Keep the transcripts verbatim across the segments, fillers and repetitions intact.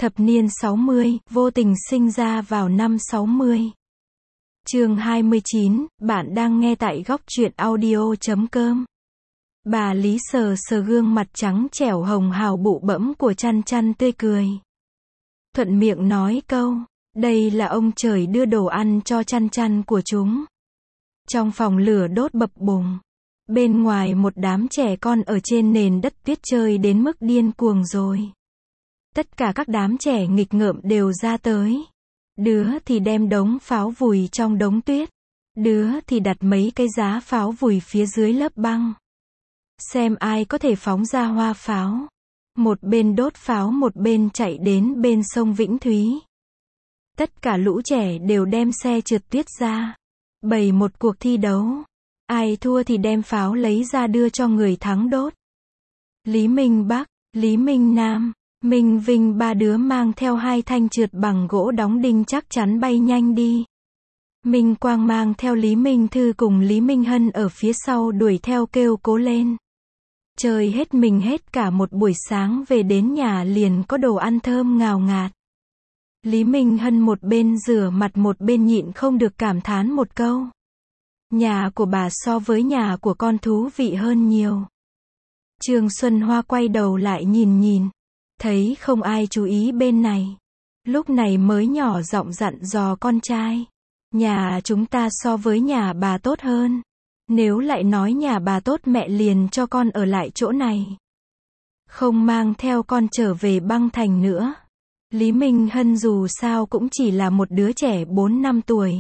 Thập niên sáu mươi, vô tình sinh ra vào năm sáu mươi. Chương hai mươi chín, bạn đang nghe tại góc truyện audio chấm com. Bà Lý sờ sờ gương mặt trắng trẻo hồng hào bụ bẫm của Chăn Chăn tươi cười. Thuận miệng nói câu, đây là ông trời đưa đồ ăn cho Chăn Chăn của chúng. Trong phòng lửa đốt bập bùng. Bên ngoài một đám trẻ con ở trên nền đất tuyết chơi đến mức điên cuồng rồi. Tất cả các đám trẻ nghịch ngợm đều ra tới. Đứa thì đem đống pháo vùi trong đống tuyết. Đứa thì đặt mấy cái giá pháo vùi phía dưới lớp băng. Xem ai có thể phóng ra hoa pháo. Một bên đốt pháo một bên chạy đến bên sông Vĩnh Thúy. Tất cả lũ trẻ đều đem xe trượt tuyết ra. Bày một cuộc thi đấu. Ai thua thì đem pháo lấy ra đưa cho người thắng đốt. Lý Minh Bắc, Lý Minh Nam, Minh Vinh ba đứa mang theo hai thanh trượt bằng gỗ đóng đinh chắc chắn bay nhanh đi. Minh Quang mang theo Lý Minh Thư cùng Lý Minh Hân ở phía sau đuổi theo kêu cố lên. Chơi hết mình hết cả một buổi sáng về đến nhà liền có đồ ăn thơm ngào ngạt. Lý Minh Hân một bên rửa mặt một bên nhịn không được cảm thán một câu. Nhà của bà so với nhà của con thú vị hơn nhiều. Trương Xuân Hoa quay đầu lại nhìn nhìn. Thấy không ai chú ý bên này. Lúc này mới nhỏ giọng dặn dò con trai. Nhà chúng ta so với nhà bà tốt hơn. Nếu lại nói nhà bà tốt mẹ liền cho con ở lại chỗ này. Không mang theo con trở về băng thành nữa. Lý Minh Hân dù sao cũng chỉ là một đứa trẻ bốn năm tuổi.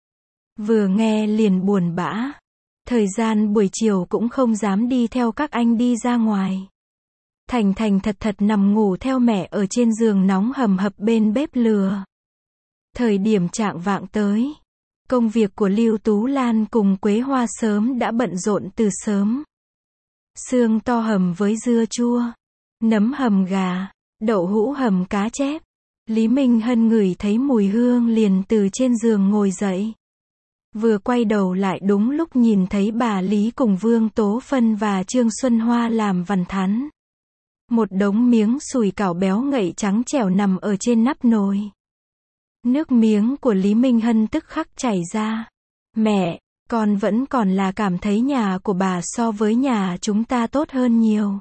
Vừa nghe liền buồn bã. Thời gian buổi chiều cũng không dám đi theo các anh đi ra ngoài. Thành thành thật thật nằm ngủ theo mẹ ở trên giường nóng hầm hập bên bếp lửa. Thời điểm chạng vạng tới. Công việc của Lưu Tú Lan cùng Quế Hoa sớm đã bận rộn từ sớm. Xương to hầm với dưa chua. Nấm hầm gà. Đậu hũ hầm cá chép. Lý Minh Hân ngửi thấy mùi hương liền từ trên giường ngồi dậy. Vừa quay đầu lại đúng lúc nhìn thấy bà Lý cùng Vương Tố Phân và Trương Xuân Hoa làm vằn thắn. Một đống miếng sùi cảo béo ngậy trắng trẻo nằm ở trên nắp nồi. Nước miếng của Lý Minh Hân tức khắc chảy ra. Mẹ, con vẫn còn là cảm thấy nhà của bà so với nhà chúng ta tốt hơn nhiều.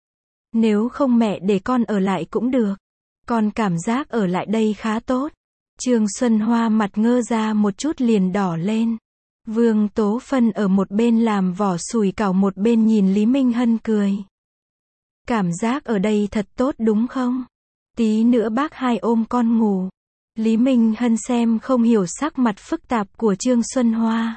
Nếu không mẹ để con ở lại cũng được. Con cảm giác ở lại đây khá tốt. Trương Xuân Hoa mặt ngơ ra một chút liền đỏ lên. Vương Tố Phân ở một bên làm vỏ sùi cảo một bên nhìn Lý Minh Hân cười. Cảm giác ở đây thật tốt đúng không? Tí nữa bác hai ôm con ngủ. Lý Minh Hân xem không hiểu sắc mặt phức tạp của Trương Xuân Hoa.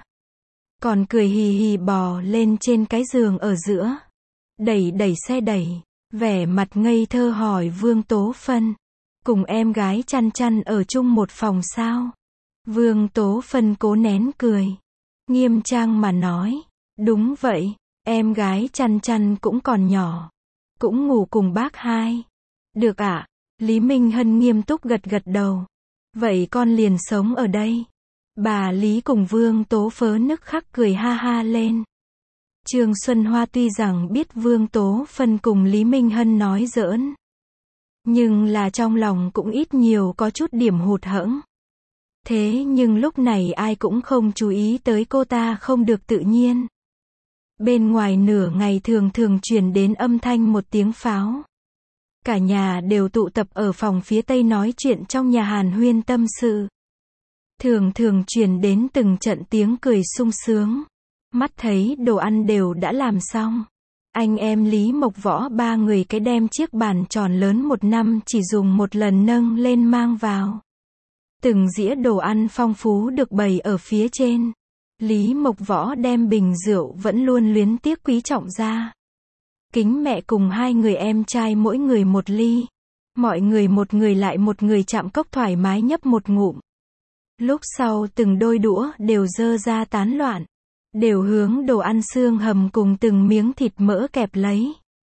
Còn cười hì hì bò lên trên cái giường ở giữa. Đẩy đẩy xe đẩy. Vẻ mặt ngây thơ hỏi Vương Tố Phân. Cùng em gái Chăn Chăn ở chung một phòng sao? Vương Tố Phân cố nén cười. Nghiêm trang mà nói. Đúng vậy, em gái Chăn Chăn cũng còn nhỏ. Cũng ngủ cùng bác hai. Được ạ, à? Lý Minh Hân nghiêm túc gật gật đầu. Vậy con liền sống ở đây. Bà Lý cùng Vương Tố Phớ nức khắc cười ha ha lên. Trương Xuân Hoa tuy rằng biết Vương Tố Phân cùng Lý Minh Hân nói giỡn. Nhưng là trong lòng cũng ít nhiều có chút điểm hụt hẫng. Thế nhưng lúc này ai cũng không chú ý tới cô ta không được tự nhiên. Bên ngoài nửa ngày thường thường truyền đến âm thanh một tiếng pháo. Cả nhà đều tụ tập ở phòng phía tây nói chuyện trong nhà hàn huyên tâm sự. Thường thường truyền đến từng trận tiếng cười sung sướng. Mắt thấy đồ ăn đều đã làm xong. Anh em Lý Mộc Võ ba người cái đem chiếc bàn tròn lớn một năm chỉ dùng một lần nâng lên mang vào. Từng dĩa đồ ăn phong phú được bày ở phía trên. Lý Mộc Võ đem bình rượu vẫn luôn luyến tiếc quý trọng ra. Kính mẹ cùng hai người em trai mỗi người một ly. Mọi người một người lại một người chạm cốc thoải mái nhấp một ngụm. Lúc sau từng đôi đũa đều dơ ra tán loạn. Đều hướng đồ ăn xương hầm cùng từng miếng thịt mỡ kẹp lấy.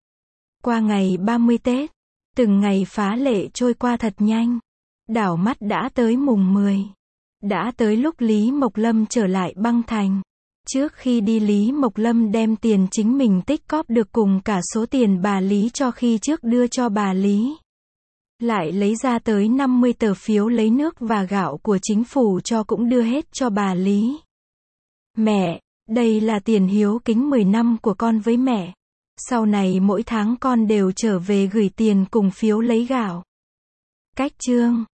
Qua ngày ba mươi Tết, từng ngày phá lệ trôi qua thật nhanh. Đảo mắt đã tới mùng mười. Đã tới lúc Lý Mộc Lâm trở lại băng thành. Trước khi đi Lý Mộc Lâm đem tiền chính mình tích cóp được cùng cả số tiền bà Lý cho khi trước đưa cho bà Lý. Lại lấy ra tới năm mươi tờ phiếu lấy nước và gạo của chính phủ cho cũng đưa hết cho bà Lý. Mẹ, đây là tiền hiếu kính mười năm của con với mẹ. Sau này mỗi tháng con đều trở về gửi tiền cùng phiếu lấy gạo. Cách chương